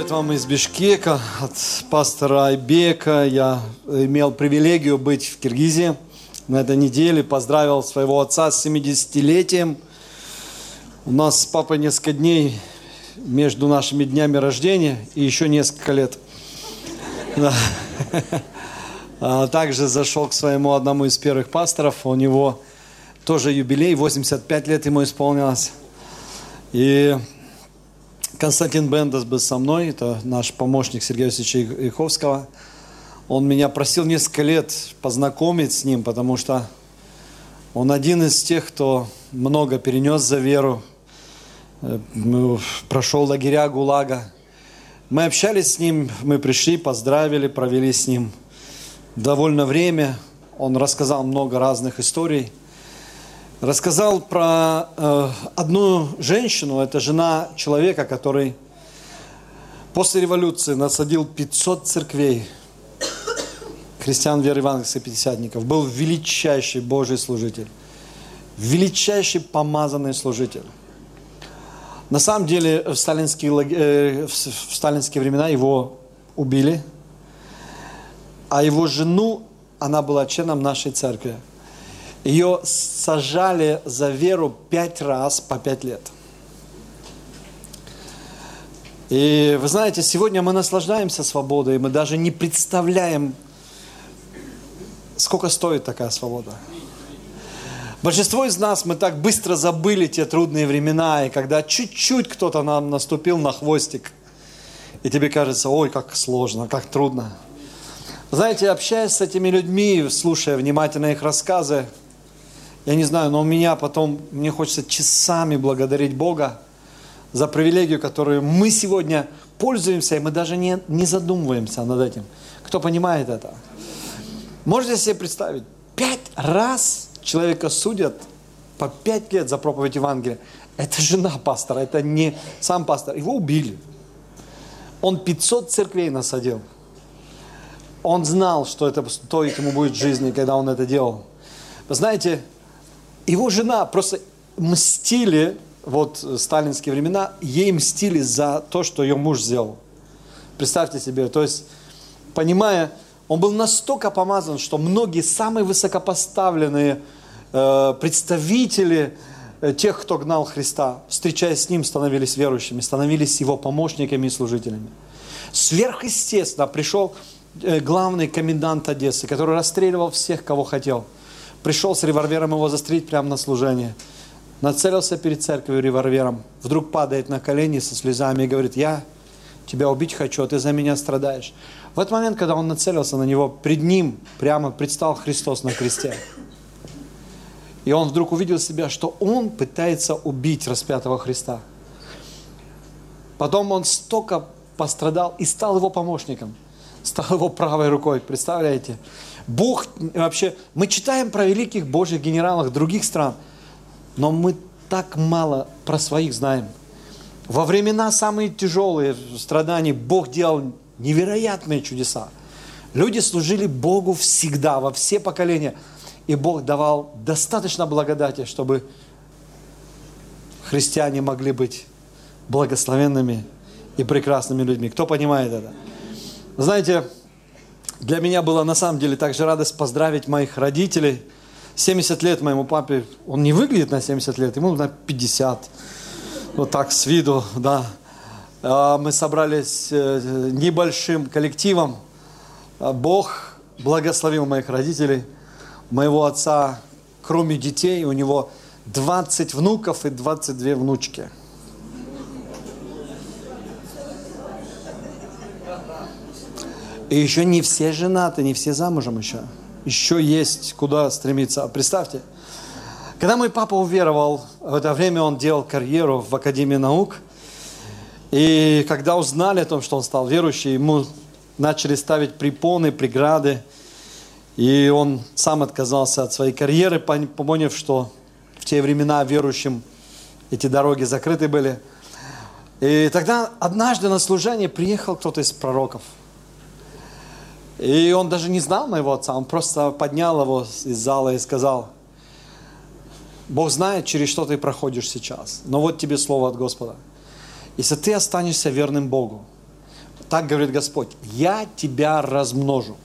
Привет вам из Бишкека, от пастора Айбека. Я имел привилегию быть в Киргизии на этой неделе. Поздравил своего отца с 70-летием. У нас с папой несколько дней между нашими днями рождения и еще несколько лет. Да. Также зашел к своему одному из первых пасторов. У него тоже юбилей, 85 лет ему исполнилось. И Константин Бендес был со мной, это наш помощник Сергея Васильевича Яховского. Он меня просил несколько лет познакомить с ним, потому что он один из тех, кто много перенес за веру, прошел лагеря ГУЛАГа. Мы общались с ним, мы пришли, поздравили, провели с ним довольно время. Он рассказал много разных историй. Рассказал про одну женщину, это жена человека, который после революции насадил 500 церквей, христиан веры евангельской пятидесятников, был величайший Божий служитель, величайший помазанный служитель. На самом деле в сталинские времена его убили, а его жену, она была членом нашей церкви. Ее сажали за веру 5 раз по 5 лет. И вы знаете, сегодня мы наслаждаемся свободой, мы даже не представляем, сколько стоит такая свобода. Большинство из нас, мы так быстро забыли те трудные времена, и когда чуть-чуть кто-то нам наступил на хвостик, и тебе кажется, ой, как сложно, как трудно. Знаете, общаясь с этими людьми, слушая внимательно их рассказы, я не знаю, но мне хочется часами благодарить Бога за привилегию, которую мы сегодня пользуемся, и мы даже не задумываемся над этим. Кто понимает это? Можете себе представить, 5 раз человека судят по 5 лет за проповедь Евангелия. Это жена пастора, это не сам пастор. Его убили. Он 500 церквей насадил. Он знал, что это стоит ему будет в жизни, когда он это делал. Вы знаете, его жена просто мстили, вот сталинские времена, ей мстили за то, что ее муж сделал. Представьте себе, то есть, понимая, он был настолько помазан, что многие самые высокопоставленные представители тех, кто гнал Христа, встречаясь с ним, становились верующими, становились его помощниками и служителями. Сверхъестественно пришел главный комендант Одессы, который расстреливал всех, кого хотел. Пришел с револьвером его застрелить прямо на служение. Нацелился перед церковью револьвером. Вдруг падает на колени со слезами и говорит, я тебя убить хочу, а ты за меня страдаешь. В этот момент, когда он нацелился на него, пред ним прямо предстал Христос на кресте. И он вдруг увидел себя, что он пытается убить распятого Христа. Потом он столько пострадал и стал его помощником. Стал его правой рукой, представляете? Бог вообще, мы читаем про великих Божьих генералов других стран, но мы так мало про своих знаем. Во времена самые тяжелые страдания Бог делал невероятные чудеса. Люди служили Богу всегда, во все поколения. И Бог давал достаточно благодати, чтобы христиане могли быть благословенными и прекрасными людьми. Кто понимает это? Знаете, для меня была на самом деле также радость поздравить моих родителей. 70 лет моему папе, он не выглядит на 70 лет, ему на 50. Вот так с виду, да. Мы собрались небольшим коллективом. Бог благословил моих родителей. Моего отца, кроме детей, у него 20 внуков и 22 внучки. И еще не все женаты, не все замужем еще. Еще есть куда стремиться. Представьте, когда мой папа уверовал, в это время он делал карьеру в Академии наук. И когда узнали о том, что он стал верующим, ему начали ставить препоны, преграды. И он сам отказался от своей карьеры, поняв, что в те времена верующим эти дороги закрыты были. И тогда однажды на служение приехал кто-то из пророков. И он даже не знал моего отца, он просто поднял его из зала и сказал, Бог знает, через что ты проходишь сейчас, но вот тебе слово от Господа. Если ты останешься верным Богу, Так говорит Господь, я тебя размножу.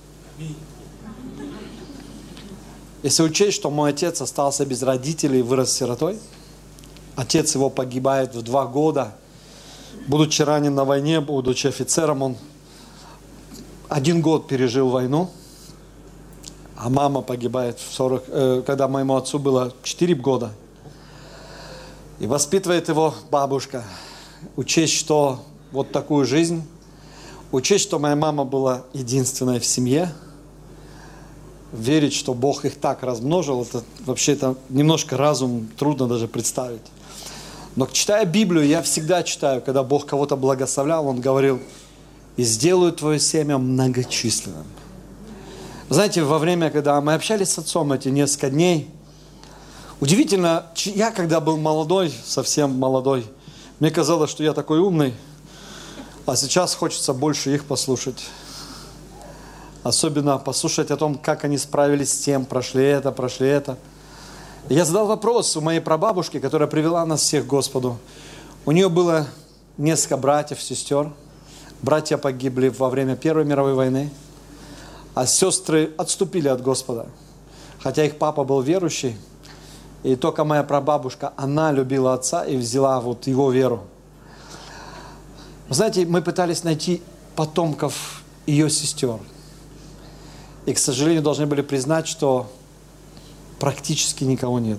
Если учесть, что мой отец остался без родителей и вырос сиротой, отец его погибает в 2 года, будучи ранен на войне, будучи офицером, он 1 год пережил войну, а мама погибает когда моему отцу было 4 года. И воспитывает его бабушка. Учесть, что вот такую жизнь, учесть, что моя мама была единственной в семье, верить, что Бог их так размножил, это вообще-то немножко разум трудно даже представить. Но читая Библию, я всегда читаю, когда Бог кого-то благословлял, Он говорил, и сделаю твое семя многочисленным. Знаете, во время, когда мы общались с отцом эти несколько дней, удивительно, я когда был молодой, совсем молодой, мне казалось, что я такой умный, а сейчас хочется больше их послушать. Особенно послушать о том, как они справились с тем, прошли это. И я задал вопрос у моей прабабушки, которая привела нас всех к Господу. У нее было несколько братьев, сестер. Братья погибли во время Первой мировой войны, а сестры отступили от Господа. Хотя их папа был верующий, и только моя прабабушка, она любила отца и взяла вот его веру. Вы знаете, мы пытались найти потомков ее сестер. И, к сожалению, должны были признать, что практически никого нет.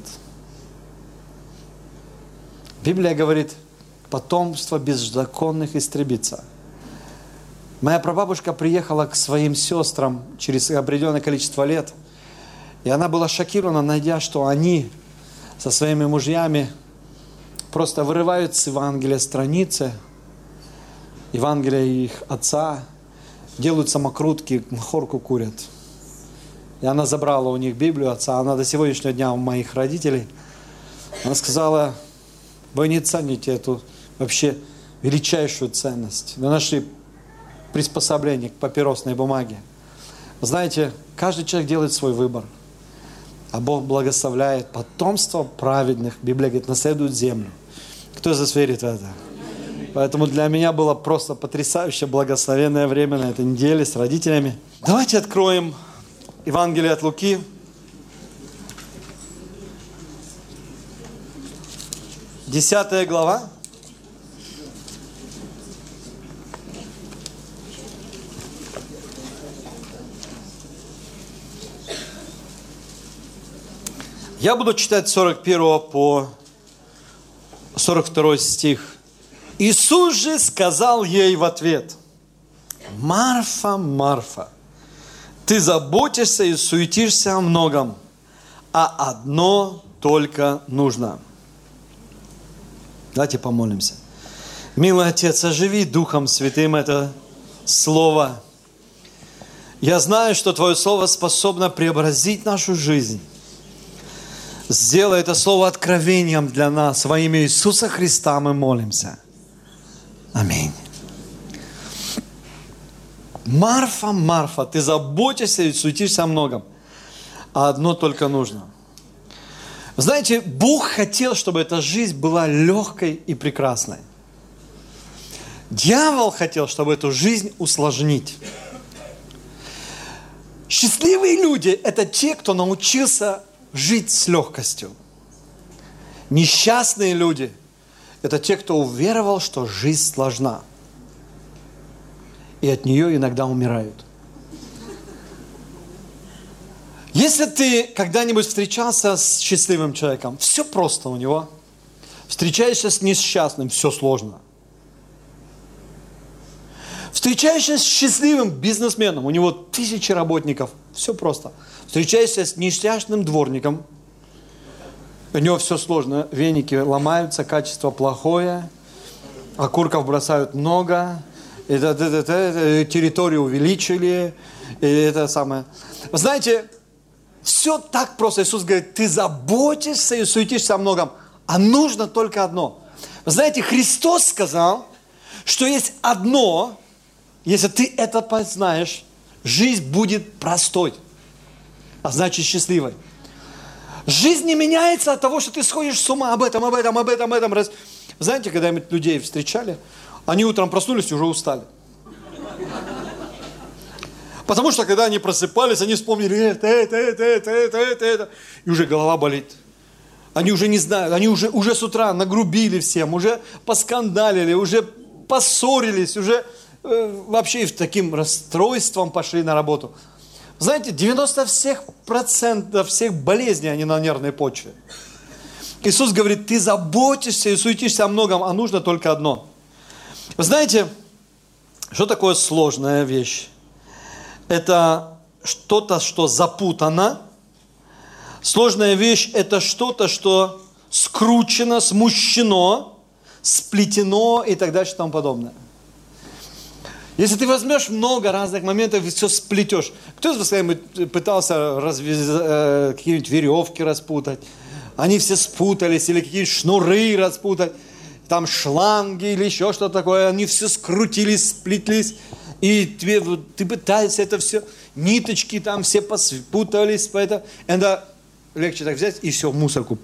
Библия говорит, потомство беззаконных истребится. Моя прабабушка приехала к своим сестрам через определенное количество лет, и она была шокирована, найдя, что они со своими мужьями просто вырывают с Евангелия страницы, Евангелия их отца, делают самокрутки, махорку курят. И она забрала у них Библию отца, она до сегодняшнего дня у моих родителей. Она сказала, вы не цените эту вообще величайшую ценность. Мы нашли приспособление к папиросной бумаге. Знаете, каждый человек делает свой выбор. А Бог благословляет потомство праведных. Библия говорит, наследует землю. Кто из вас верит в это? Поэтому для меня было просто потрясающе благословенное время на этой неделе с родителями. Давайте откроем Евангелие от Луки. Десятая глава. Я буду читать с 41 по 42 стих. Иисус же сказал ей в ответ, Марфа, Марфа, ты заботишься и суетишься о многом, а одно только нужно. Давайте помолимся. Милый Отец, оживи Духом Святым это Слово. Я знаю, что Твое Слово способно преобразить нашу жизнь. Сделай это Слово откровением для нас. Во имя Иисуса Христа мы молимся. Аминь. Марфа, Марфа, ты заботишься и суетишься о многом, а одно только нужно. Знаете, Бог хотел, чтобы эта жизнь была легкой и прекрасной. Дьявол хотел, чтобы эту жизнь усложнить. Счастливые люди – это те, кто научился жить с легкостью. Несчастные люди – это те, кто уверовал, что жизнь сложна. И от нее иногда умирают. Если ты когда-нибудь встречался с счастливым человеком, все просто у него. Встречаешься с несчастным, все сложно. Встречаешься с счастливым бизнесменом, у него 1000 работников, все просто. Встречаешься с несчастным дворником, у него все сложно. Веники ломаются, качество плохое, окурков бросают много, территорию увеличили, и это самое. Вы знаете, все так просто. Иисус говорит, ты заботишься и суетишься о многом, а нужно только одно. Вы знаете, Христос сказал, что есть одно, если ты это познаешь, жизнь будет простой, а значит счастливой. Жизнь не меняется от того, что ты сходишь с ума об этом. Знаете, когда мы людей встречали, они утром проснулись и уже устали. Потому что когда они просыпались, они вспомнили это. И уже голова болит. Они уже не знают, они уже с утра нагрубили всем, уже поскандалили, уже поссорились, уже вообще таким расстройством пошли на работу. Знаете, 90% всех болезней, они на нервной почве. Иисус говорит, ты заботишься и суетишься о многом, а нужно только одно. Вы знаете, что такое сложная вещь? Это что-то, что запутано. Сложная вещь – это что-то, что скручено, смущено, сплетено и так дальше и тому подобное. Если ты возьмешь много разных моментов и все сплетешь. Кто из вас когда-нибудь пытался какие-нибудь веревки распутать? Они все спутались, или какие-нибудь шнуры распутать, там шланги или еще что-то такое. Они все скрутились, сплетлись. И ты пытаешься это все, ниточки там все путались. Это легче так взять и все, в мусорку.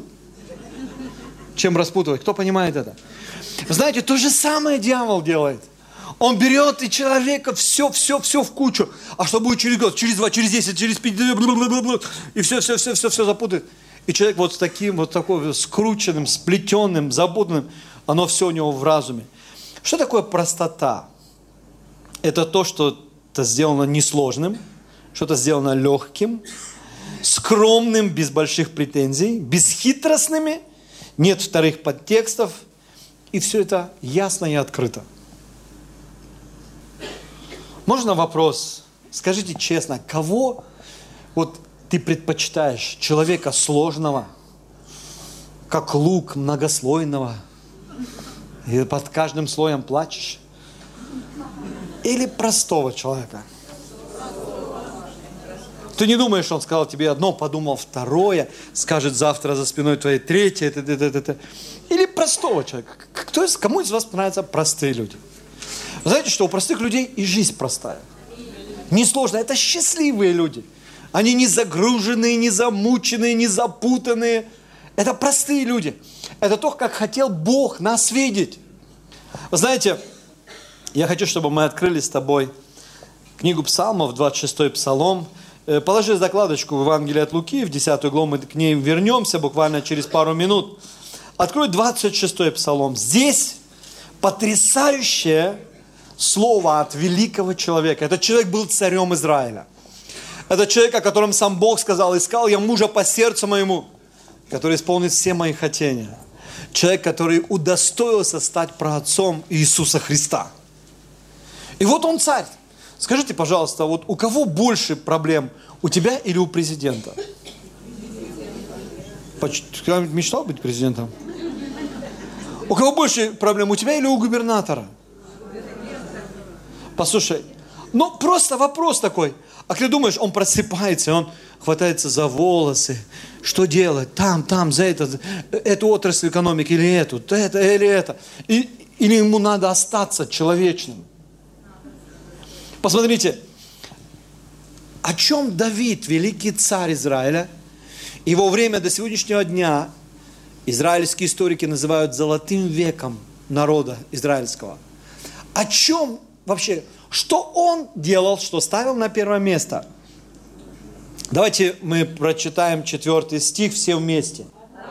Чем распутывать. Кто понимает это? Знаете, то же самое дьявол делает. Он берет и человека все в кучу. А что будет через год, через 2, через 10, через 5, и все запутает. И человек вот с таким, вот такой скрученным, сплетенным, запутанным, оно все у него в разуме. Что такое простота? Это то, что-то сделано несложным, что-то сделано легким, скромным, без больших претензий, бесхитростными, нет вторых подтекстов, и все это ясно и открыто. Можно вопрос? Скажите честно, кого вот ты предпочитаешь? Человека сложного, как лук многослойного, и под каждым слоем плачешь? Или простого человека? Ты не думаешь, он сказал тебе одно, подумал второе, скажет завтра за спиной твоей третье, или простого человека? Кому из вас нравятся простые люди? Вы знаете, что у простых людей и жизнь простая. Несложная. Это счастливые люди. Они не загруженные, не замученные, не запутанные. Это простые люди. Это то, как хотел Бог нас видеть. Вы знаете, я хочу, чтобы мы открыли с тобой книгу Псалмов, 26-й Псалом. Положи закладочку в Евангелие от Луки, в 10 главу, мы к ней вернемся буквально через пару минут. Открой 26-й Псалом. Здесь потрясающее слово от великого человека. Этот человек был царем Израиля. Это человек, о котором сам Бог сказал, искал я мужа по сердцу моему, который исполнит все мои хотения. Человек, который удостоился стать праотцом Иисуса Христа. И вот он царь. Скажите, пожалуйста, вот у кого больше проблем? У тебя или у президента? Кто-нибудь мечтал быть президентом? У кого больше проблем? У тебя или у губернатора? Послушай, ну просто вопрос такой. А ты думаешь, он просыпается, он хватается за волосы. Что делать? Там, за эту отрасль экономики или эту, это или это. Или ему надо остаться человечным. Посмотрите, о чем Давид, великий царь Израиля, его время до сегодняшнего дня израильские историки называют золотым веком народа израильского. О чем вообще, что он делал, что ставил на первое место? Давайте мы прочитаем 4 стих все вместе.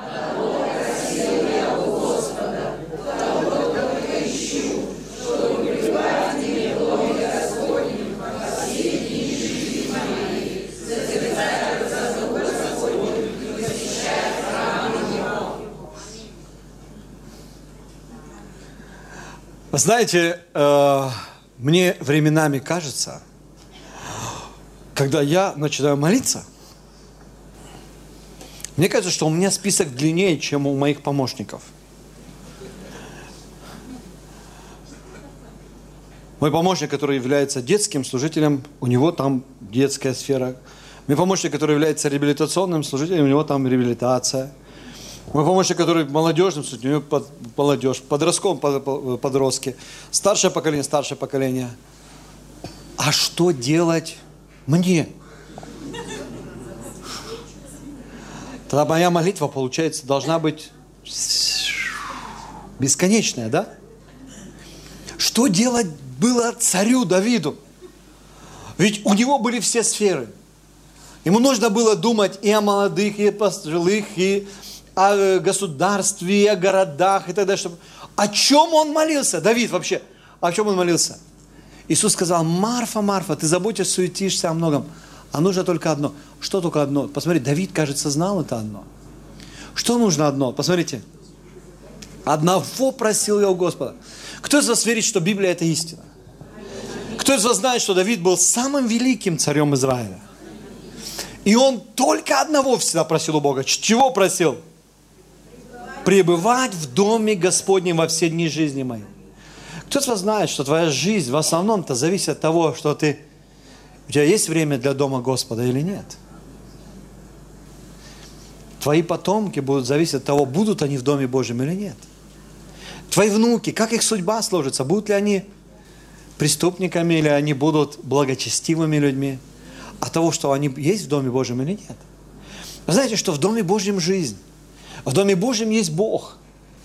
Знаете, мне временами кажется, когда я начинаю молиться, мне кажется, что у меня список длиннее, чем у моих помощников. Мой помощник, который является детским служителем, у него там детская сфера. Мой помощник, который является реабилитационным служителем, у него там реабилитация. Мой помощник, который молодежным, у него молодежь, подростковым подростки, старшее поколение. А что делать мне? Тогда моя молитва, получается, должна быть бесконечная, да? Что делать было царю Давиду? Ведь у него были все сферы. Ему нужно было думать и о молодых, и о пожилых, и о государстве, и о городах, и так далее. О чем он молился? Давид вообще, о чем он молился? Иисус сказал: Марфа, Марфа, ты заботишься, суетишься о многом, а нужно только одно. Что только одно? Посмотри, Давид, кажется, знал это одно. Что нужно одно? Посмотрите. Одного просил я у Господа. Кто из вас верит, что Библия это истина? Кто из вас знает, что Давид был самым великим царем Израиля? И он только одного всегда просил у Бога. Чего просил? Пребывать в доме Господнем во все дни жизни моей. Кто из вас знает, что твоя жизнь в основном-то зависит от того, что у тебя есть время для дома Господа или нет? Твои потомки будут зависеть от того, будут они в доме Божьем или нет. Твои внуки, как их судьба сложится, будут ли они преступниками или они будут благочестивыми людьми? От того, что они есть в Доме Божьем или нет. Вы знаете, что в Доме Божьем жизнь. В Доме Божьем есть Бог.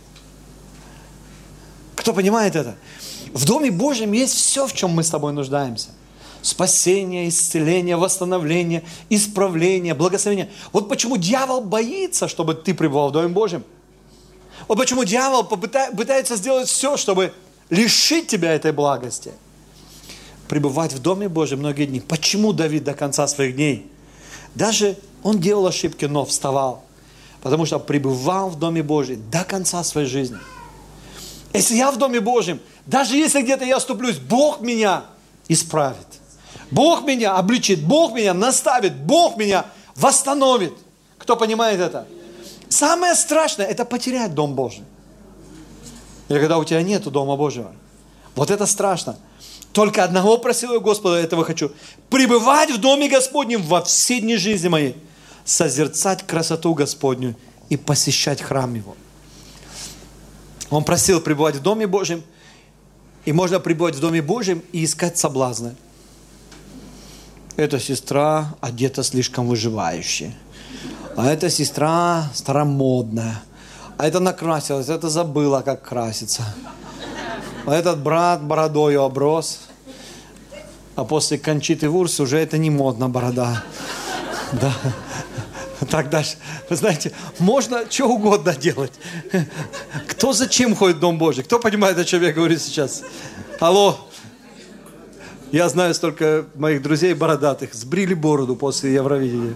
Кто понимает это? В Доме Божьем есть все, в чем мы с тобой нуждаемся. Спасение, исцеление, восстановление, исправление, благословение. Вот почему дьявол боится, чтобы ты пребывал в Доме Божьем. Вот почему дьявол пытается сделать все, чтобы лишить тебя этой благости. Пребывать в Доме Божьем многие дни. Почему Давид до конца своих дней? Даже он делал ошибки, но вставал. Потому что пребывал в Доме Божьем до конца своей жизни. Если я в Доме Божьем, даже если где-то я оступлюсь, Бог меня исправит. Бог меня обличит, Бог меня наставит, Бог меня восстановит. Кто понимает это? Самое страшное – это потерять Дом Божий. Или когда у тебя нет Дома Божьего. Вот это страшно. Только одного просил я Господа, этого хочу. Пребывать в Доме Господнем во все дни жизни моей. Созерцать красоту Господню и посещать храм Его. Он просил пребывать в Доме Божьем. И можно пребывать в Доме Божьем и искать соблазны. Эта сестра одета слишком выживающе. А эта сестра старомодная. А это накрасилась, это забыла, как краситься. А этот брат бородою оброс. А после Кончиты Вурст уже это не модно, борода. Да. Так дальше. Вы знаете, можно что угодно делать. Кто зачем ходит в Дом Божий? Кто понимает, о чем я говорю сейчас? Алло. Я знаю столько моих друзей бородатых. Сбрили бороду после Евровидения.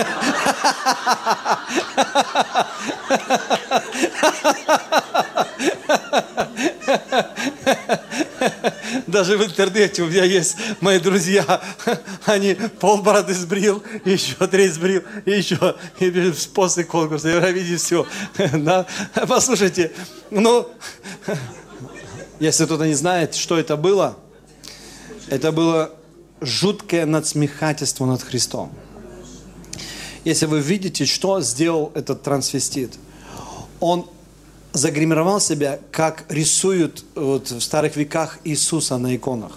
Даже в интернете у меня есть мои друзья, они полбороды сбрил, еще треть сбрил, еще и после конкурса Евровидения все. Да? Послушайте, если кто-то не знает, что это было жуткое надсмехательство над Христом. Если вы видите, что сделал этот трансвестит, он загримировал себя, как рисуют в старых веках Иисуса на иконах.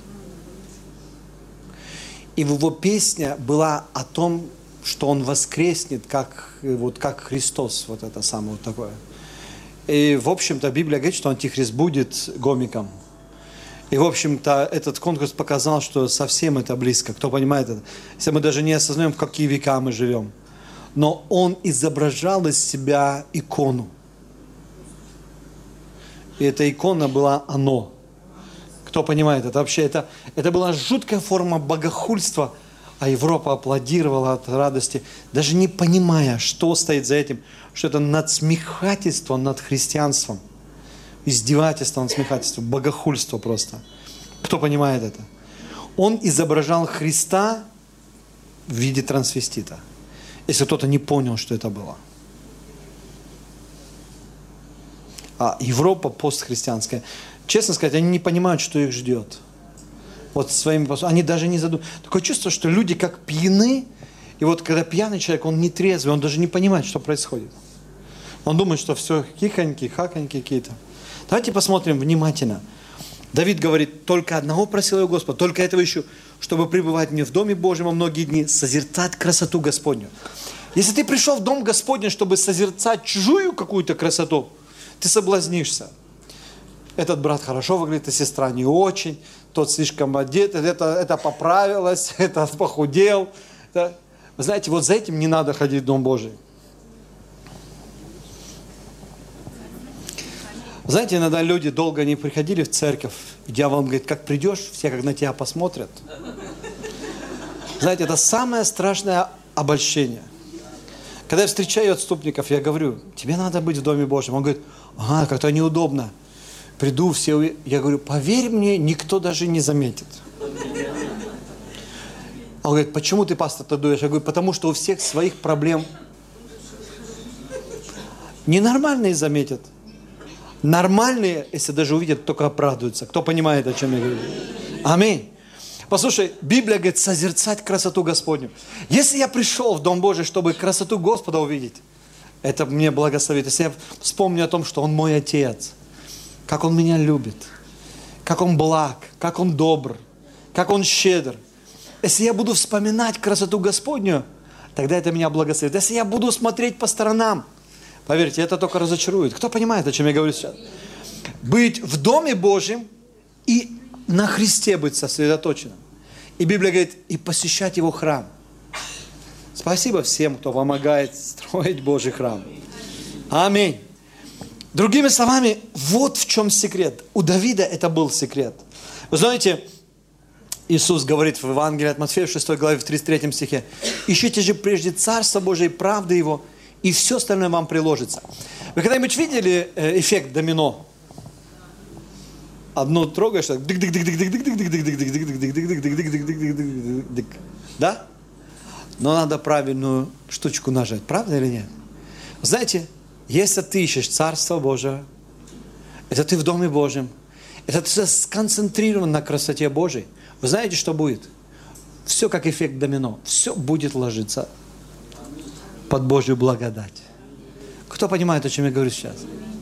И его песня была о том, что он воскреснет, как Христос, вот это самое вот такое. И, в общем-то, Библия говорит, что Антихрист будет гомиком. И, в общем-то, этот конкурс показал, что совсем это близко. Кто понимает это? Если мы даже не осознаем, в какие века мы живем. Но он изображал из себя икону. И эта икона была оно. Кто понимает это? Вообще, это была жуткая форма богохульства. А Европа аплодировала от радости, даже не понимая, что стоит за этим. Что это надсмехательство над христианством. Издевательство, надсмехательство, богохульство просто. Кто понимает это? Он изображал Христа в виде трансвестита. Если кто-то не понял, что это было. А Европа постхристианская, честно сказать, они не понимают, что их ждет. Вот своими, они даже не задумываются. Такое чувство, что люди как пьяны, и вот когда пьяный человек, он не трезвый, он даже не понимает, что происходит. Он думает, что все хихоньки, хаконьки какие-то. Давайте посмотрим внимательно. Давид говорит, только одного просил я Господа, только этого ищу, чтобы пребывать мне в Доме Божьем во многие дни, созерцать красоту Господню. Если ты пришел в Дом Господень, чтобы созерцать чужую какую-то красоту, ты соблазнишься. этот брат хорошо выглядит, а сестра не очень, тот слишком одет, это поправилось, это похудел. Вы знаете, вот за этим не надо ходить в Дом Божий. Знаете, иногда люди долго не приходили в церковь, и дьявол говорит, как придешь, все как на тебя посмотрят. Знаете, это самое страшное обольщение. Когда я встречаю отступников, я говорю, тебе надо быть в Доме Божьем. Он говорит, ага, как-то неудобно. Приду, все... Я говорю, поверь мне, никто даже не заметит. Он говорит, почему ты, пастор, так думаешь? Я говорю, потому что у всех своих проблем. Ненормальные заметят. Нормальные, если даже увидят, только обрадуются. Кто понимает, о чем я говорю? Аминь. Послушай, Библия говорит, созерцать красоту Господню. Если я пришел в Дом Божий, чтобы красоту Господа увидеть, это мне благословит. Если я вспомню о том, что Он мой Отец, как Он меня любит, как Он благ, как Он добр, как Он щедр. Если я буду вспоминать красоту Господню, тогда это меня благословит. Если я буду смотреть по сторонам, поверьте, это только разочарует. Кто понимает, о чем я говорю сейчас? Быть в Доме Божьем и на Христе быть сосредоточенным. И Библия говорит, и посещать Его храм. Спасибо всем, кто помогает строить Божий храм. Аминь. Другими словами, вот в чем секрет. У Давида это был секрет. Вы знаете, Иисус говорит в Евангелии от Матфея, в 6 главе, в 33 стихе, «Ищите же прежде Царство Божие и правды Его, и все остальное вам приложится». Вы когда-нибудь видели эффект домино? Одну трогаешь, да? Но надо правильную штучку нажать, правда или нет? Знаете, если ты ищешь Царство Божие, это ты в Доме Божьем, это ты сконцентрирован на красоте Божией, вы знаете, что будет? Все как эффект домино, все будет ложиться под Божью благодать. Кто понимает, о чем я говорю сейчас?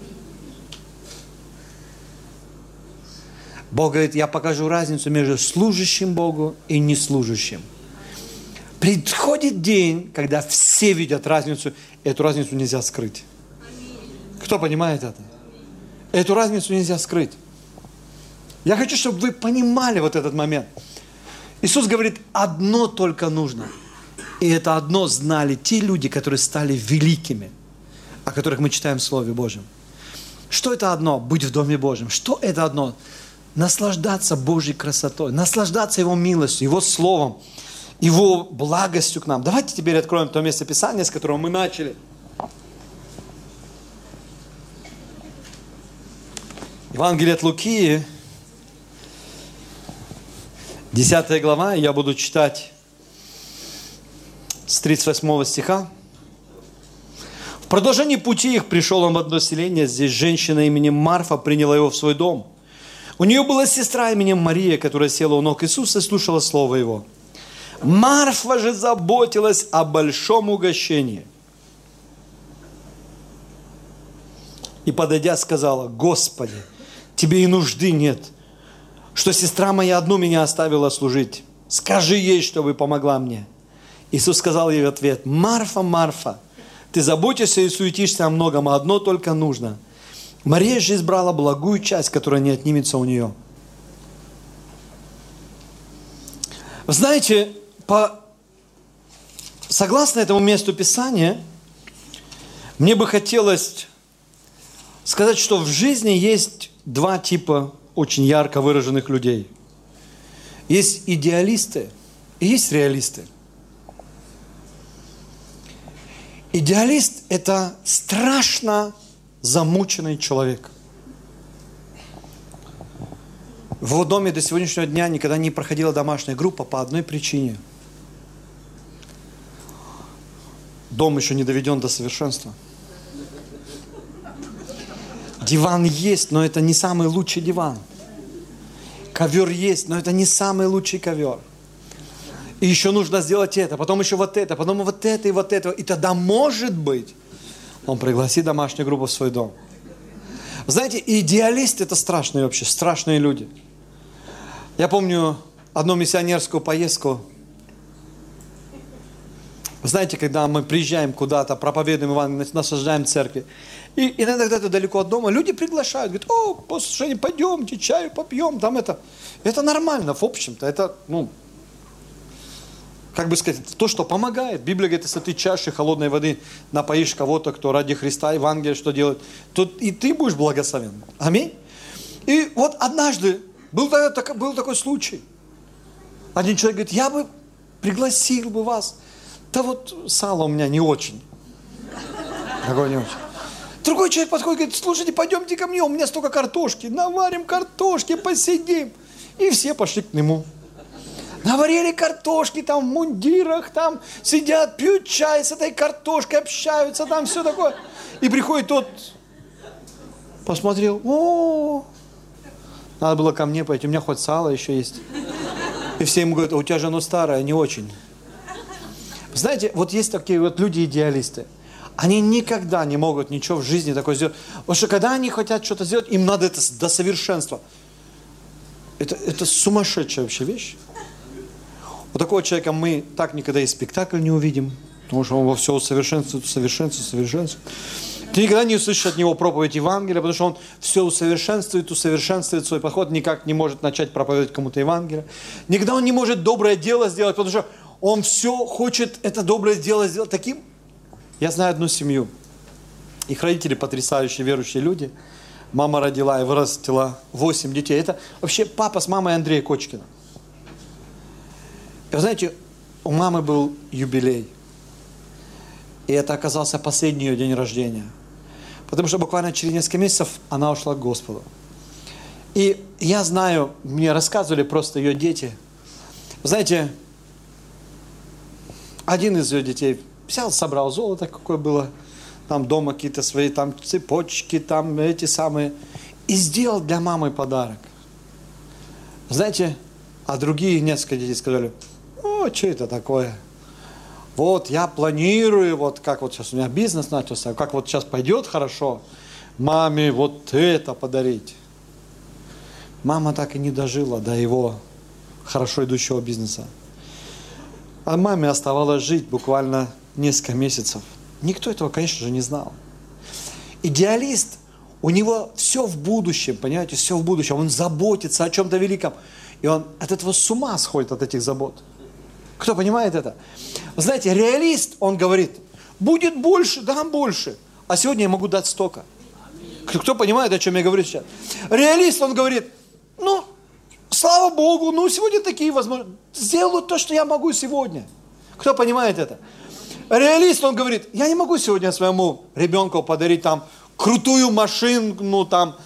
Бог говорит, я покажу разницу между служащим Богу и неслужащим. Приходит день, когда все видят разницу, и эту разницу нельзя скрыть. Кто понимает это? Эту разницу нельзя скрыть. Я хочу, чтобы вы понимали вот этот момент. Иисус говорит, одно только нужно. И это одно знали те люди, которые стали великими, о которых мы читаем в Слове Божьем. Что это одно? Быть в Доме Божьем. Что это одно? Наслаждаться Божьей красотой, наслаждаться Его милостью, Его Словом, Его благостью к нам. Давайте теперь откроем то место Писания, с которого мы начали. Евангелие от Луки, 10 глава, я буду читать с 38 стиха. В продолжении пути их пришел он в одно селение, здесь женщина именем Марфа приняла его в свой дом. У нее была сестра именем Мария, которая села у ног Иисуса и слушала слово Его. Марфа же заботилась о большом угощении. И, подойдя, сказала, Господи, Тебе и нужды нет, что сестра моя одну меня оставила служить. Скажи ей, чтобы помогла мне. Иисус сказал ей в ответ, Марфа, Марфа, ты заботишься и суетишься о многом, а одно только нужно. Мария же избрала благую часть, которая не отнимется у нее. Знаете, согласно этому месту Писания, мне бы хотелось сказать, что в жизни есть два типа очень ярко выраженных людей. Есть идеалисты и есть реалисты. Идеалист – это страшно замученный человек. В его доме до сегодняшнего дня никогда не проходила домашняя группа по одной причине. Дом еще не доведен до совершенства. Диван есть, но это не самый лучший диван. Ковер есть, но это не самый лучший ковер. И еще нужно сделать это, потом еще вот это, потом вот это и вот это. И тогда, может быть, он пригласит домашнюю группу в свой дом. Знаете, идеалисты – это страшные вообще, страшные люди. Я помню одну миссионерскую поездку Вы знаете, когда мы приезжаем куда-то, проповедуем Евангелие, насаждаем церкви, и иногда где-то далеко от дома, люди приглашают, говорят, о, послушайте, пойдемте, чаю попьем, там это. Это нормально, в общем-то, это, как бы сказать, то, что помогает. Библия говорит, если ты чашей холодной воды напоишь кого-то, кто ради Христа, Евангелия, что делает, то и ты будешь благословен. Аминь. И вот однажды был такой случай. Один человек говорит, я бы пригласил бы вас. Да вот сало у меня не очень. Какое не очень. Другой человек подходит и говорит, слушайте, пойдемте ко мне, у меня столько картошки. Наварим картошки, посидим. И все пошли к нему. Наварили картошки, там в мундирах, там сидят, пьют чай с этой картошкой, общаются, там все такое. И приходит тот, посмотрел, надо было ко мне пойти, у меня хоть сало еще есть. И все ему говорят, у тебя же оно старое, не очень. Знаете, вот есть такие вот люди-идеалисты. Они никогда не могут ничего в жизни такое сделать. Потому что когда они хотят что-то сделать, им надо это до совершенства. Это сумасшедшая вообще вещь. У такого человека мы так никогда и спектакль не увидим. Потому что он во все усовершенствует. Ты никогда не услышишь от него проповедь Евангелия, потому что он все усовершенствует свой подход, никак не может начать проповедовать кому-то Евангелие. Никогда он не может доброе дело сделать, потому что он все хочет это доброе дело сделать таким. Я знаю одну семью. Их родители потрясающие верующие люди. Мама родила и вырастила 8 детей. Это вообще папа с мамой Андрея Кочкина. И вы знаете, у мамы был юбилей. И это оказался последний ее день рождения. Потому что буквально через несколько месяцев она ушла к Господу. И я знаю, мне рассказывали просто ее дети. Вы знаете, один из ее детей взял, собрал золото, какое было, там дома какие-то свои там цепочки, там эти самые, и сделал для мамы подарок. Знаете, а другие несколько детей сказали, что это такое? Вот я планирую, вот как вот сейчас у меня бизнес начался, как вот сейчас пойдет хорошо, маме вот это подарить. Мама так и не дожила до его хорошо идущего бизнеса. А маме оставалось жить буквально несколько месяцев. Никто этого, конечно же, не знал. Идеалист, у него все в будущем, понимаете, все в будущем. Он заботится о чем-то великом. И он от этого с ума сходит, от этих забот. Кто понимает это? Вы знаете, реалист, он говорит, будет больше, дам больше. А сегодня я могу дать столько. Кто понимает, о чем я говорю сейчас? Реалист, он говорит, слава Богу, сегодня такие возможности. Сделаю то, что я могу сегодня. Кто понимает это? Реалист, он говорит, я не могу сегодня своему ребенку подарить там крутую машину, там,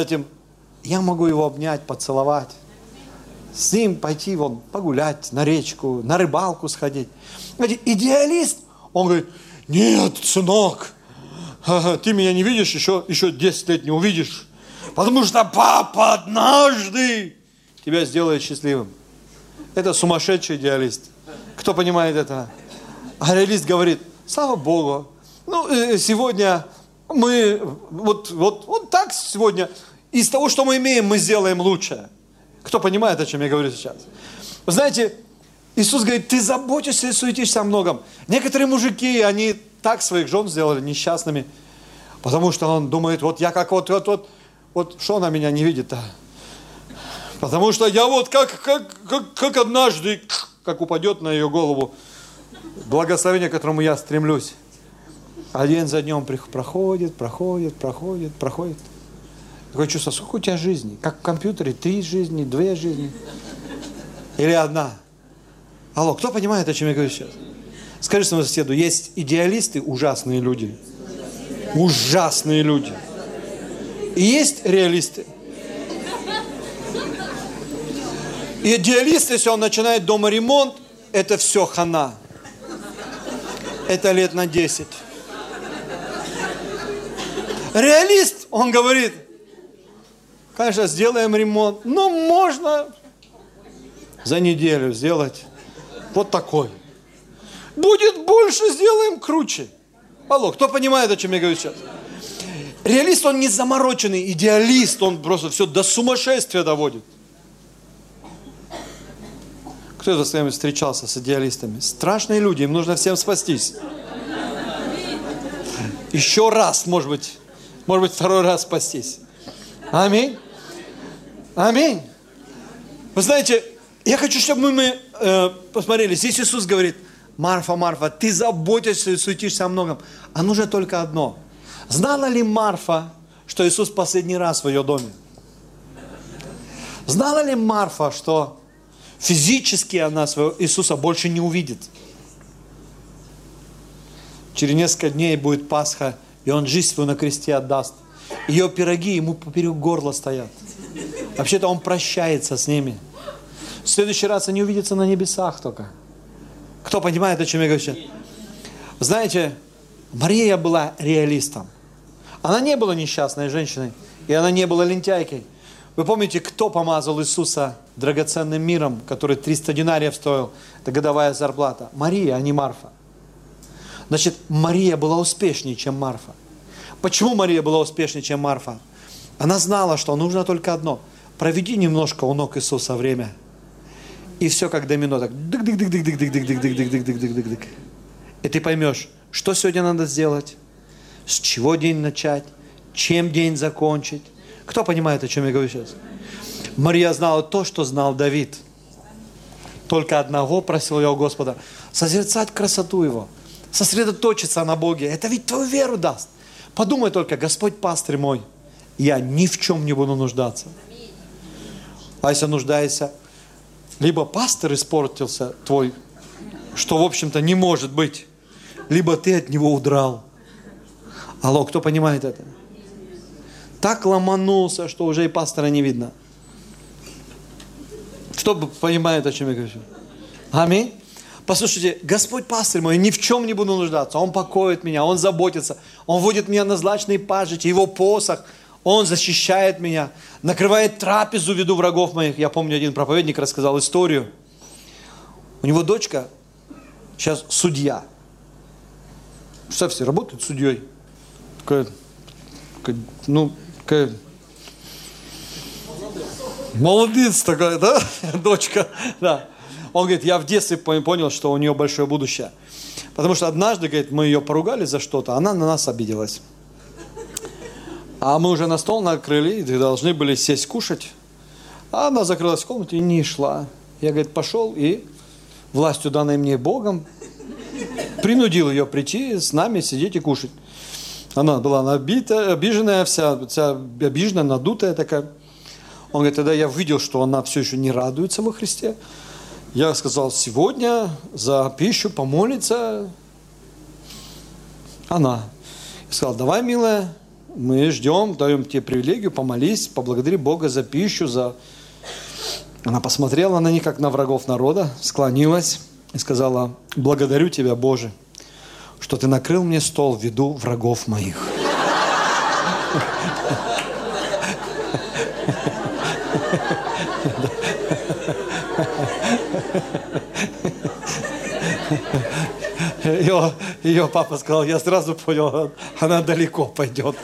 я могу его обнять, поцеловать. С ним пойти погулять на речку, на рыбалку сходить. Знаете, идеалист, он говорит, нет, сынок, ты меня не видишь, еще 10 лет не увидишь, потому что папа однажды тебя сделает счастливым. Это сумасшедший идеалист. Кто понимает это? А реалист говорит, слава Богу, сегодня мы, вот так сегодня, из того, что мы имеем, мы сделаем лучше. Кто понимает, о чем я говорю сейчас? Вы знаете, Иисус говорит, ты заботишься и суетишься о многом. Некоторые мужики, они так своих жен сделали несчастными, потому что он думает, вот я как вот что она меня не видит-то? Потому что я как однажды, как упадет на ее голову благословение, к которому я стремлюсь. Один за днем проходит. Такое чувство, сколько у тебя жизней? Как в компьютере, 3 жизни, 2 жизни? Или 1? Алло, кто понимает, о чем я говорю сейчас? Скажи своему соседу, есть идеалисты, ужасные люди. Ужасные люди. И есть реалисты. Идеалист, если он начинает дома ремонт, это все хана. Это лет на 10. Реалист, он говорит, конечно, сделаем ремонт, но можно за неделю сделать вот такой. Будет больше, сделаем круче. Алло, кто понимает, о чем я говорю сейчас? Реалист, он не замороченный, идеалист, он просто все до сумасшествия доводит. Кто из вас с встречался с идеалистами? Страшные люди, им нужно всем спастись. Еще раз, может быть, второй раз спастись. Аминь. Аминь. Вы знаете, я хочу, чтобы мы посмотрели. Здесь Иисус говорит: Марфа, Марфа, ты заботишься и суетишься о многом. А нужно только одно. Знала ли Марфа, что Иисус последний раз в ее доме? Знала ли Марфа, что физически она своего Иисуса больше не увидит? Через несколько дней будет Пасха, и Он жизнь свою на кресте отдаст. Ее пироги ему поперек горла стоят. Вообще-то Он прощается с ними. В следующий раз они увидятся на небесах только. Кто понимает, о чем я говорю? Знаете, Мария была реалистом. Она не была несчастной женщиной, и она не была лентяйкой. Вы помните, кто помазал Иисуса драгоценным миром, который 300 динариев стоил? Это годовая зарплата. Мария, а не Марфа. Значит, Мария была успешнее, чем Марфа. Почему Мария была успешнее, чем Марфа? Она знала, что нужно только одно. Проведи немножко у ног Иисуса время. И все как домино. Так. Дык-дык-дык-дык-дык-дык-дык-дык-дык-дык-дык-дык-дык. И ты поймешь, что сегодня надо сделать, с чего день начать, чем день закончить. Кто понимает, о чем я говорю сейчас? Мария знала то, что знал Давид. Только одного просил я у Господа: созерцать красоту Его, сосредоточиться на Боге. Это ведь твою веру даст. Подумай только: Господь пастырь мой, я ни в чем не буду нуждаться. А если нуждаешься, либо пастырь испортился твой, что в общем-то не может быть, либо ты от него удрал. Алло, кто понимает это? Так ломанулся, что уже и пастора не видно. Кто понимает, о чем я говорю? Аминь. Послушайте, Господь пастырь мой, ни в чем не буду нуждаться. Он покоит меня, Он заботится. Он водит меня на злачные пажити, Его посох. Он защищает меня, накрывает трапезу в виду врагов моих. Я помню, один проповедник рассказал историю. У него дочка сейчас судья. Представьте, работает судьей. Такая, молодец такая, да, дочка, да. Он говорит, я в детстве понял, что у нее большое будущее. Потому что однажды, говорит, мы ее поругали за что-то, она на нас обиделась. А мы уже на стол накрыли, и должны были сесть кушать. А она закрылась в комнате и не шла. Я, говорит, пошел и властью, данной мне Богом, принудил ее прийти с нами сидеть и кушать. Она была обиженная, вся обиженная, надутая такая. Он говорит, тогда я видел, что она все еще не радуется во Христе. Я сказал, сегодня за пищу помолится она. Я сказал, давай, милая, мы ждем, даем тебе привилегию, помолись, поблагодари Бога за пищу, за... Она посмотрела на них, как на врагов народа, склонилась и сказала, благодарю тебя, Боже, что ты накрыл мне стол в виду врагов моих. Ее папа сказал, я сразу понял, она далеко пойдет.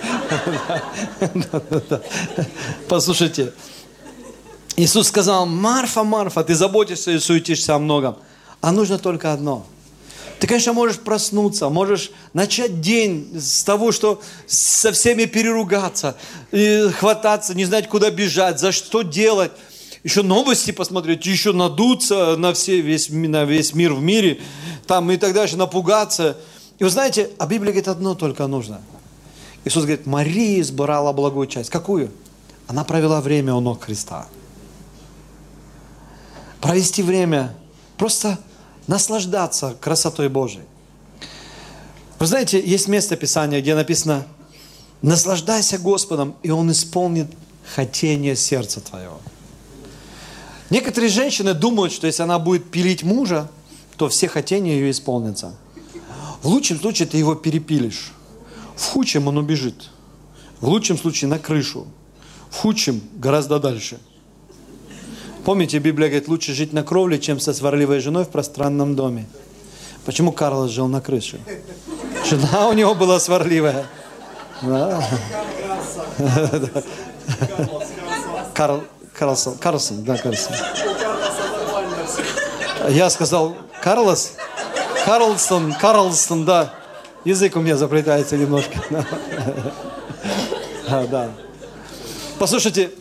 Послушайте, Иисус сказал, Марфа, Марфа, ты заботишься и суетишься о многом, а нужно только одно. Ты, конечно, можешь проснуться, можешь начать день с того, что со всеми переругаться, и хвататься, не знать, куда бежать, за что делать, еще новости посмотреть, еще надуться на весь мир в мире, там и так дальше, напугаться. И вы знаете, а Библия говорит, одно только нужно. Иисус говорит, Мария избрала благую часть. Какую? Она провела время у ног Христа. Провести время, просто наслаждаться красотой Божией. Вы знаете, есть место Писания, где написано, наслаждайся Господом, и Он исполнит хотение сердца твоего. Некоторые женщины думают, что если она будет пилить мужа, то все хотения ее исполнятся. В лучшем случае ты его перепилишь. В худшем он убежит. В лучшем случае на крышу. В худшем гораздо дальше. Помните, Библия говорит, лучше жить на кровле, чем со сварливой женой в пространном доме. Почему Карлос жил на крыше? Жена у него была сварливая. Карлсон. Я сказал, Карлос? Карлсон, да. Язык у меня заплетается немножко. Да. Послушайте,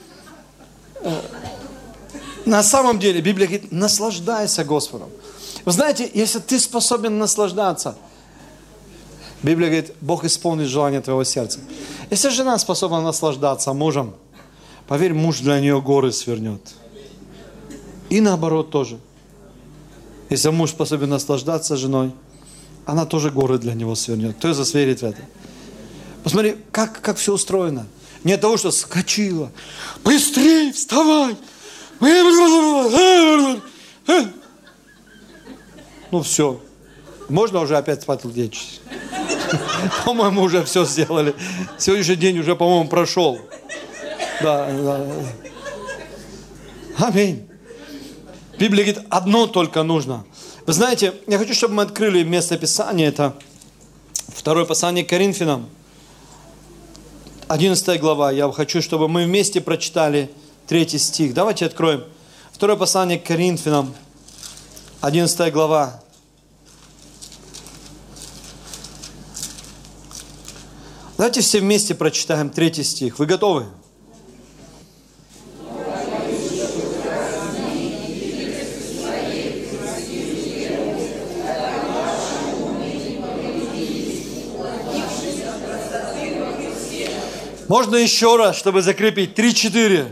на самом деле Библия говорит, наслаждайся Господом. Вы знаете, если ты способен наслаждаться, Библия говорит, Бог исполнит желание твоего сердца. Если жена способна наслаждаться мужем, поверь, муж для нее горы свернет. И наоборот тоже. Если муж способен наслаждаться женой, она тоже горы для него свернет. Кто из вас верит в это? Посмотри, как все устроено. Не от того, что скочила. Быстрей, вставай! Ну все. Можно уже опять спать лечь? По-моему, уже все сделали. Сегодняшний день уже, по-моему, прошел. Да. Аминь. Библия говорит, одно только нужно. Вы знаете, я хочу, чтобы мы открыли место Писания. Это второе послание к Коринфянам. 11 глава. Я хочу, чтобы мы вместе прочитали 3 стих. Давайте откроем. Второе послание к Коринфянам. 11 глава. Давайте все вместе прочитаем 3 стих. Вы готовы? Можно еще раз, чтобы закрепить? 3-4.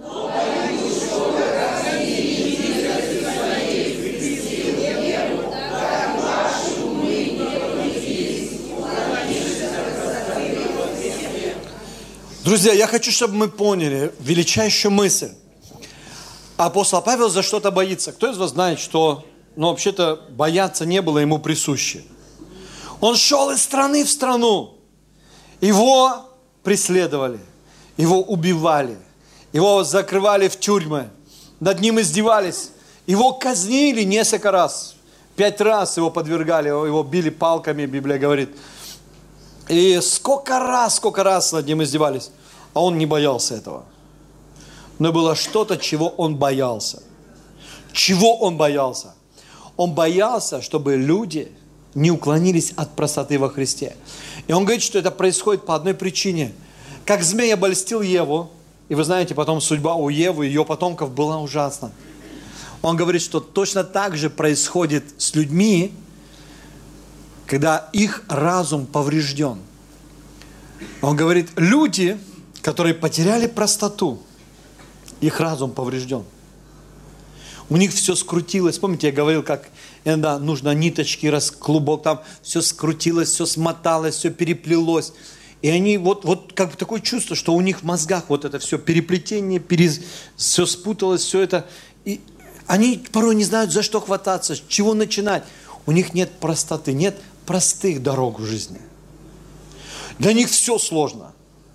Друзья, я хочу, чтобы мы поняли величайшую мысль. Апостол Павел за что-то боится. Кто из вас знает, что, вообще-то, бояться не было ему присуще? Он шел из страны в страну. Его преследовали, его убивали, его закрывали в тюрьмы, над ним издевались, его казнили несколько раз, 5 раз его подвергали, его били палками, Библия говорит. И сколько раз над ним издевались, а он не боялся этого. Но было что-то, чего он боялся. Чего он боялся? Он боялся, чтобы люди не уклонились от простоты во Христе. И он говорит, что это происходит по одной причине. Как змей обольстил Еву, и вы знаете, потом судьба у Евы и ее потомков была ужасна. Он говорит, что точно так же происходит с людьми, когда их разум поврежден. Он говорит, люди, которые потеряли простоту, их разум поврежден. У них все скрутилось. Помните, я говорил, как иногда нужно ниточки, клубок, там все скрутилось, все смоталось, все переплелось. И они вот как бы такое чувство, что у них в мозгах вот это все переплетение, все спуталось, все это. И они порой не знают, за что хвататься, с чего начинать. У них нет простоты, нет простых дорог в жизни. Для них все сложно.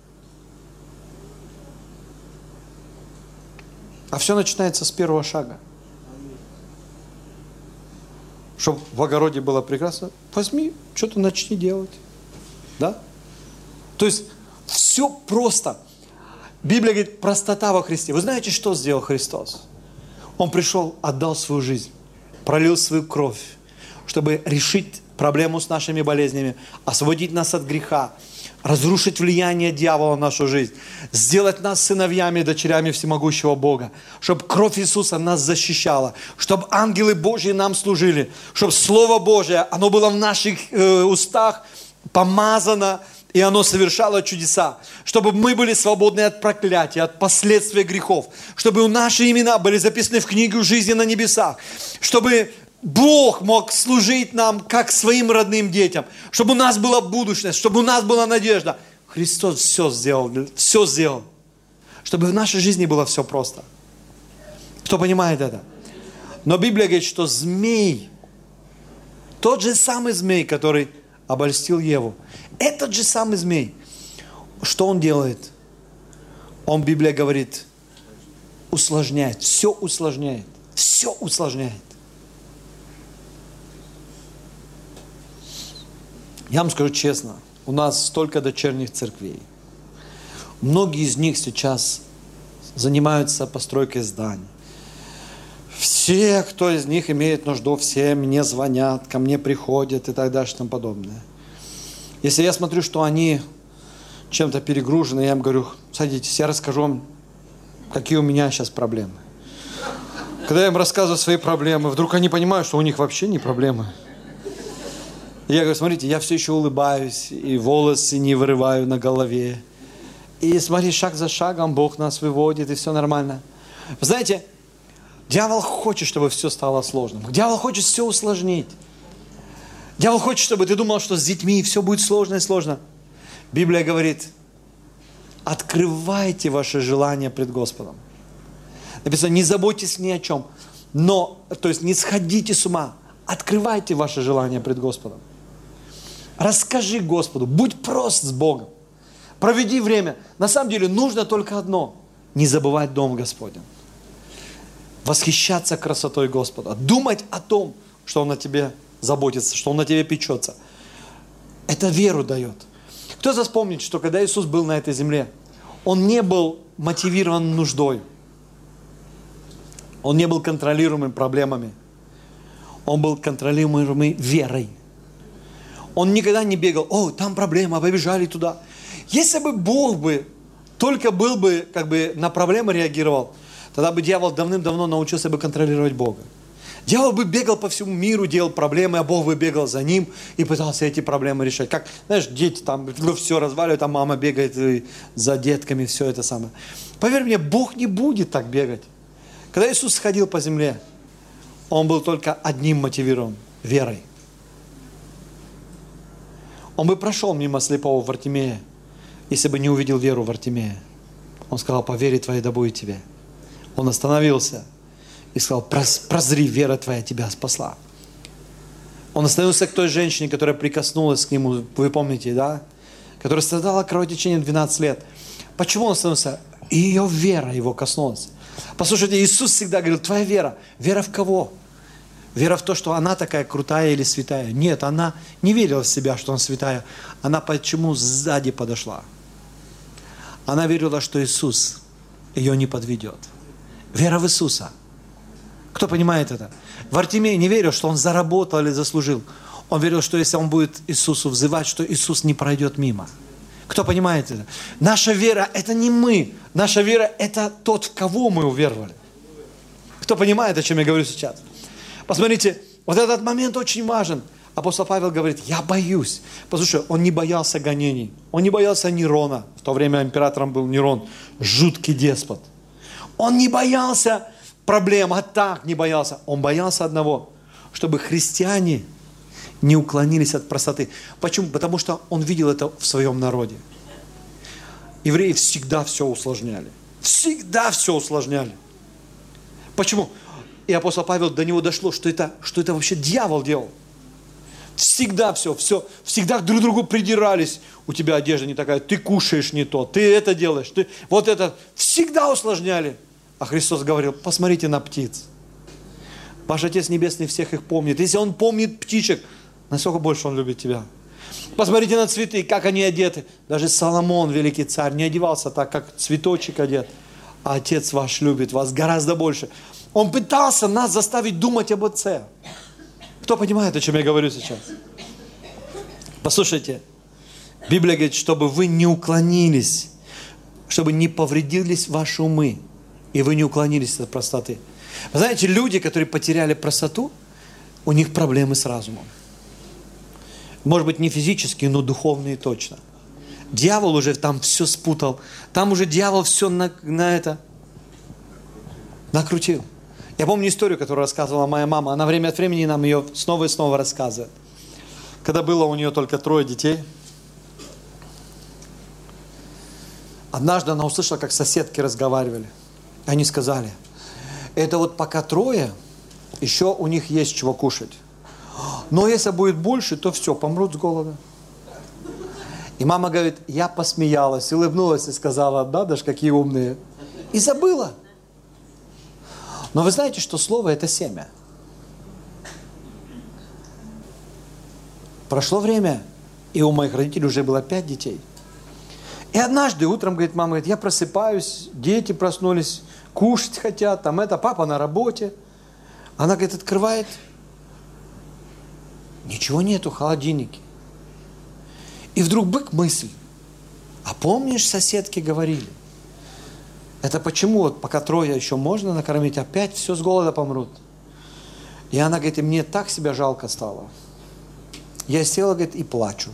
А все начинается с первого шага. Чтобы в огороде было прекрасно, возьми, что-то начни делать. Да? То есть, все просто. Библия говорит, простота во Христе. Вы знаете, что сделал Христос? Он пришел, отдал свою жизнь, пролил свою кровь, чтобы решить проблему с нашими болезнями, освободить нас от греха, разрушить влияние дьявола в нашу жизнь, сделать нас сыновьями и дочерями всемогущего Бога, чтобы кровь Иисуса нас защищала, чтобы ангелы Божьи нам служили, чтобы Слово Божие, оно было в наших устах помазано, и оно совершало чудеса, чтобы мы были свободны от проклятия, от последствий грехов, чтобы наши имена были записаны в книгу жизни на небесах, чтобы Бог мог служить нам как своим родным детям, чтобы у нас была будущность, чтобы у нас была надежда. Христос все сделал, чтобы в нашей жизни было все просто. Кто понимает это? Но Библия говорит, что змей, тот же самый змей, который обольстил Еву, этот же самый змей, что он делает? Он, Библия говорит, усложняет, все усложняет, все усложняет. Я вам скажу честно, у нас столько дочерних церквей. Многие из них сейчас занимаются постройкой зданий. Все, кто из них имеет нужду, все мне звонят, ко мне приходят и так далее и тому подобное. Если я смотрю, что они чем-то перегружены, я им говорю, садитесь, я расскажу вам, какие у меня сейчас проблемы. Когда я им рассказываю свои проблемы, вдруг они понимают, что у них вообще не проблемы. И я говорю, смотрите, я все еще улыбаюсь, и волосы не вырываю на голове. И смотри, шаг за шагом Бог нас выводит, и все нормально. Вы знаете, дьявол хочет, чтобы все стало сложным. Дьявол хочет все усложнить. Дьявол хочет, чтобы ты думал, что с детьми все будет сложно и сложно. Библия говорит, открывайте ваши желания пред Господом. Написано, не заботьтесь ни о чем. Но, то есть не сходите с ума. Открывайте ваши желания пред Господом. Расскажи Господу, будь прост с Богом. Проведи время. На самом деле нужно только одно. Не забывать дом Господень. Восхищаться красотой Господа. Думать о том, что Он о тебе заботится, что Он о тебе печется. Это веру дает. Кто из вас помнит, что когда Иисус был на этой земле, Он не был мотивирован нуждой. Он не был контролируемым проблемами. Он был контролируемый верой. Он никогда не бегал, о, там проблема, побежали туда. Если бы Бог бы только был бы, как бы на проблемы реагировал, тогда бы дьявол давным-давно научился бы контролировать Бога. Дьявол бы бегал по всему миру, делал проблемы, а Бог бы бегал за ним и пытался эти проблемы решать. Как, знаешь, дети там все разваливают, а мама бегает за детками, все это самое. Поверь мне, Бог не будет так бегать. Когда Иисус ходил по земле, Он был только одним мотивирован – верой. Он бы прошел мимо слепого Вартимея, если бы не увидел веру Вартимея. Он сказал, по вере твоей да будет тебе. Он остановился и сказал, прозри, вера твоя тебя спасла. Он остановился к той женщине, которая прикоснулась к нему, вы помните, да? Которая страдала кровотечением 12 лет. Почему он остановился? Ее вера его коснулась. Послушайте, Иисус всегда говорил, твоя вера. Вера в кого? Вера в то, что она такая крутая или святая. Нет, она не верила в себя, что она святая. Она почему сзади подошла? Она верила, что Иисус ее не подведет. Вера в Иисуса. Кто понимает это? Вартимей не верил, что он заработал или заслужил. Он верил, что если он будет Иисусу взывать, что Иисус не пройдет мимо. Кто понимает это? Наша вера – это не мы. Наша вера – это тот, в кого мы уверовали. Кто понимает, о чем я говорю сейчас? Посмотрите, вот этот момент очень важен. Апостол Павел говорит, я боюсь. Послушай, он не боялся гонений. Он не боялся Нерона. В то время императором был Нерон. Жуткий деспот. Он не боялся проблем, атак не боялся. Он боялся одного, чтобы христиане не уклонились от простоты. Почему? Потому что он видел это в своем народе. Евреи всегда все усложняли. Всегда все усложняли. Почему? И апостол Павел, до него дошло, что это вообще дьявол делал. Всегда все, всегда друг к другу придирались. У тебя одежда не такая, ты кушаешь не то, ты это делаешь, ты вот это. Всегда усложняли. А Христос говорил, посмотрите на птиц. Ваш Отец Небесный всех их помнит. Если Он помнит птичек, насколько больше Он любит тебя. Посмотрите на цветы, как они одеты. Даже Соломон, великий царь, не одевался так, как цветочек одет. А Отец ваш любит вас гораздо больше. Он пытался нас заставить думать об Отце. Кто понимает, о чем я говорю сейчас? Послушайте, Библия говорит, чтобы вы не уклонились, чтобы не повредились ваши умы, и вы не уклонились от простоты. Вы знаете, люди, которые потеряли простоту, у них проблемы с разумом. Может быть, не физические, но духовные точно. Дьявол уже там все спутал. Там уже дьявол все на это накрутил. Я помню историю, которую рассказывала моя мама. Она время от времени нам ее снова и снова рассказывает. Когда было у нее только 3 детей, однажды она услышала, как соседки разговаривали. Они сказали, это вот пока 3, еще у них есть чего кушать. Но если будет больше, то все, помрут с голода. И мама говорит, я посмеялась, улыбнулась и сказала, да, даже какие умные. И забыла. Но вы знаете, что слово это семя. Прошло время, и у моих родителей уже было 5 детей. И однажды утром, говорит, мама, говорит, я просыпаюсь, дети проснулись, кушать хотят, там это, папа на работе. Она, говорит, открывает, ничего нету в холодильнике. И вдруг бык мысль. А помнишь, соседки говорили, это почему вот пока трое еще можно накормить, опять все с голода помрут. И она говорит, и мне так себя жалко стало. Я села, говорит, и плачу.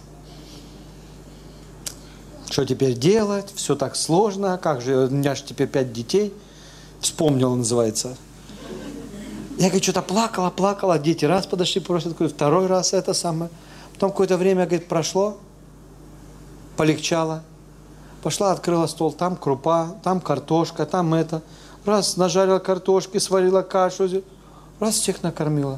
Что теперь делать? Все так сложно. Как же, у меня же теперь 5 детей. Вспомнила, называется. Я, говорит, что-то плакала. Дети раз подошли, просят, второй раз это самое. Потом какое-то время, говорит, прошло. Полегчало. Пошла, открыла стол. Там крупа, там картошка, там это. Раз нажарила картошки, сварила кашу. Раз всех накормила.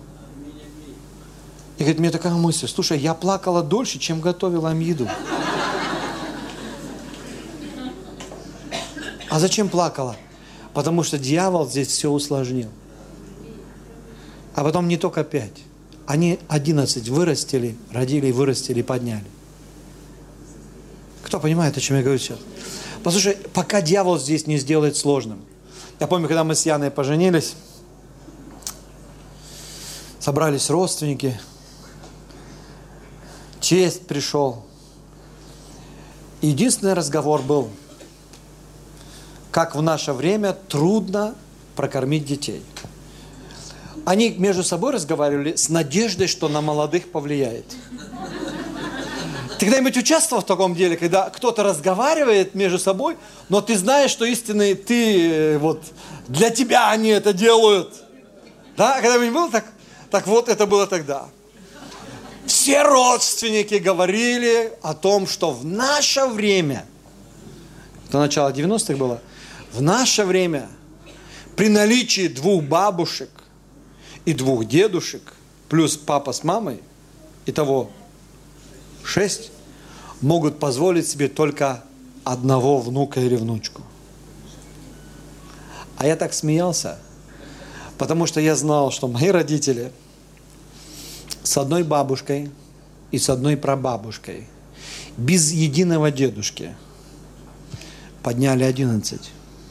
И говорит, мне такая мысль. Слушай, я плакала дольше, чем готовила им еду. А зачем плакала? Потому что дьявол здесь все усложнил. А потом не только 5. Они 11 вырастили, родили, вырастили, подняли. Кто понимает, о чем я говорю сейчас? Послушай, пока дьявол здесь не сделает сложным. Я помню, когда мы с Яной поженились, собрались родственники, тесть пришел. Единственный разговор был, как в наше время трудно прокормить детей. Они между собой разговаривали с надеждой, что на молодых повлияет. Ты когда-нибудь участвовал в таком деле, когда кто-то разговаривает между собой, но ты знаешь, что истинный ты, вот, для тебя они это делают? Да? Когда-нибудь было так? Так вот, это было тогда. Все родственники говорили о том, что в наше время, это начало 90-х было, в наше время при наличии 2 бабушек и 2 дедушек, плюс папа с мамой, итого 6, могут позволить себе только 1 внука или внучку. А я так смеялся, потому что я знал, что мои родители с 1 бабушкой и с 1 прабабушкой, без единого дедушки, подняли 11.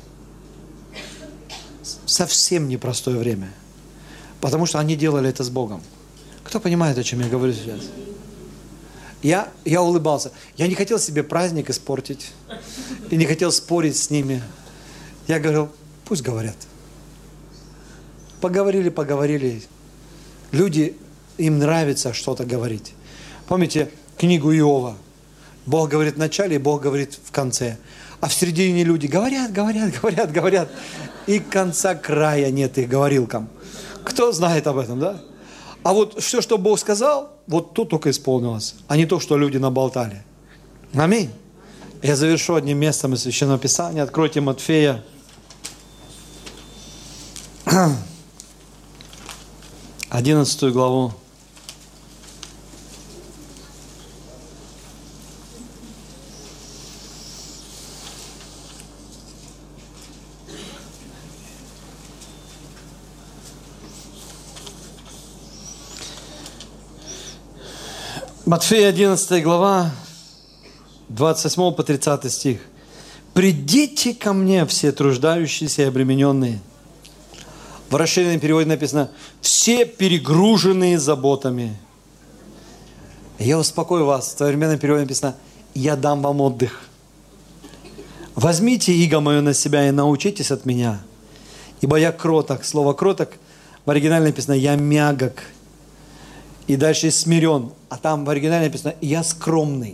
Совсем непростое время. Потому что они делали это с Богом. Кто понимает, о чем я говорю сейчас? Я улыбался. Я не хотел себе праздник испортить. И не хотел спорить с ними. Я говорил, пусть говорят. Поговорили. Люди, им нравится что-то говорить. Помните книгу Иова? Бог говорит в начале, и Бог говорит в конце. А в середине люди говорят. И конца края нет их говорилкам. Кто знает об этом, да? А вот все, что Бог сказал, вот то только исполнилось, а не то, что люди наболтали. Аминь. Я завершу одним местом из Священного Писания. Откройте Матфея. 11 главу. Матфея 11 глава, 28 по 30 стих. «Придите ко мне, все труждающиеся и обремененные». В расширенном переводе написано «все перегруженные заботами». Я успокою вас. В современном переводе написано «я дам вам отдых». «Возьмите иго мое на себя и научитесь от меня, ибо я кроток». Слово «кроток» в оригинале написано «я мягок». И дальше смирен. А там в оригинале написано «я скромный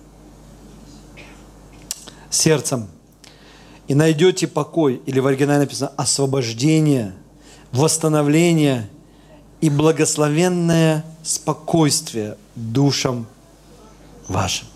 сердцем». И найдете покой. Или в оригинале написано освобождение, восстановление и благословенное спокойствие душам вашим.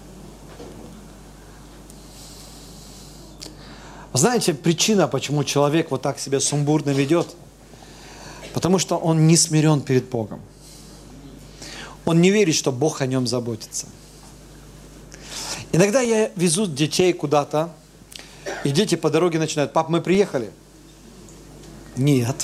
Знаете, причина, почему человек вот так себя сумбурно ведет? Потому что он не смирен перед Богом. Он не верит, что Бог о нем заботится. Иногда я везу детей куда-то, и дети по дороге начинают: пап, мы приехали? Нет.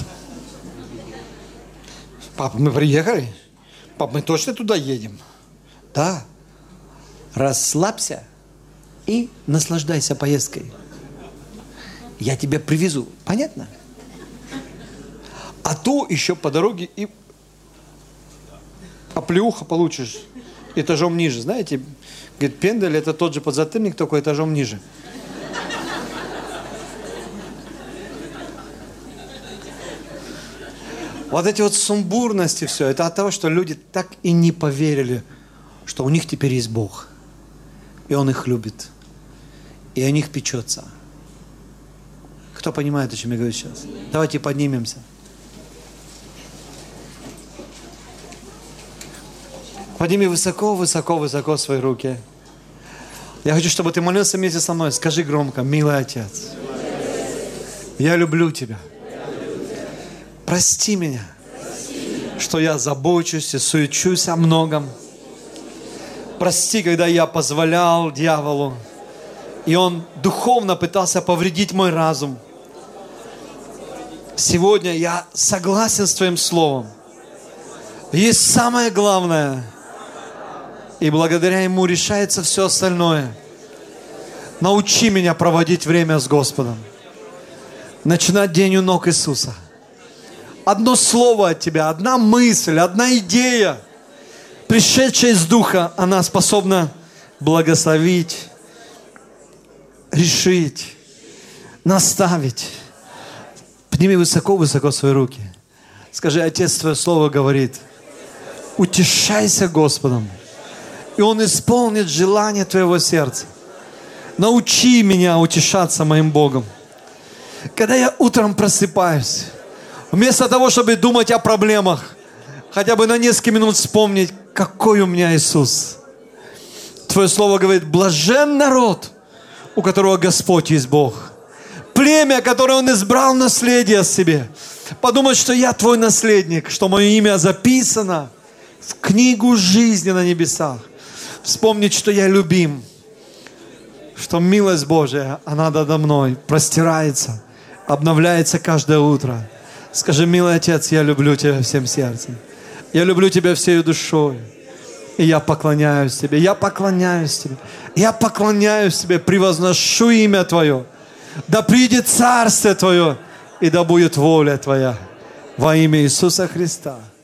Пап, мы приехали? Пап, мы точно туда едем? Да. Расслабься и наслаждайся поездкой. Я тебя привезу. Понятно? А то еще по дороге и оплеуха получишь этажом ниже. Знаете, говорит, пендель это тот же подзатыльник, только этажом ниже. Вот эти вот сумбурности, все, это от того, что люди так и не поверили, что у них теперь есть Бог. И Он их любит. И о них печется. Кто понимает, о чем я говорю сейчас? Давайте поднимемся. Подними высоко, высоко, высоко свои руки. Я хочу, чтобы ты молился вместе со мной. Скажи громко: милый Отец, я люблю Тебя. Прости меня, что я забочусь и суечусь о многом. Прости, когда я позволял дьяволу, и он духовно пытался повредить мой разум. Сегодня я согласен с Твоим Словом. Есть самое главное, и благодаря ему решается все остальное. Научи меня проводить время с Господом. Начинать день у ног Иисуса. Одно слово от Тебя, одна мысль, одна идея, пришедшая из Духа, она способна благословить, решить, наставить. Подними высоко-высоко свои руки. Скажи: Отец, Твое Слово говорит: утешайся Господом, и Он исполнит желание Твоего сердца. Научи меня утешаться моим Богом. Когда я утром просыпаюсь, вместо того, чтобы думать о проблемах, хотя бы на несколько минут вспомнить, какой у меня Иисус. Твое Слово говорит: блажен народ, у которого Господь есть Бог. Племя, которое Он избрал наследие себе. Подумать, что я Твой наследник, что мое имя записано в книгу жизни на небесах. Вспомнить, что я любим, что милость Божия, она надо мной простирается, обновляется каждое утро. Скажи: милый Отец, я люблю Тебя всем сердцем. Я люблю Тебя всей душой. И я поклоняюсь Тебе. Я поклоняюсь Тебе. Я поклоняюсь Тебе, превозношу имя Твое. Да придет Царствие Твое, и да будет воля Твоя. Во имя Иисуса Христа.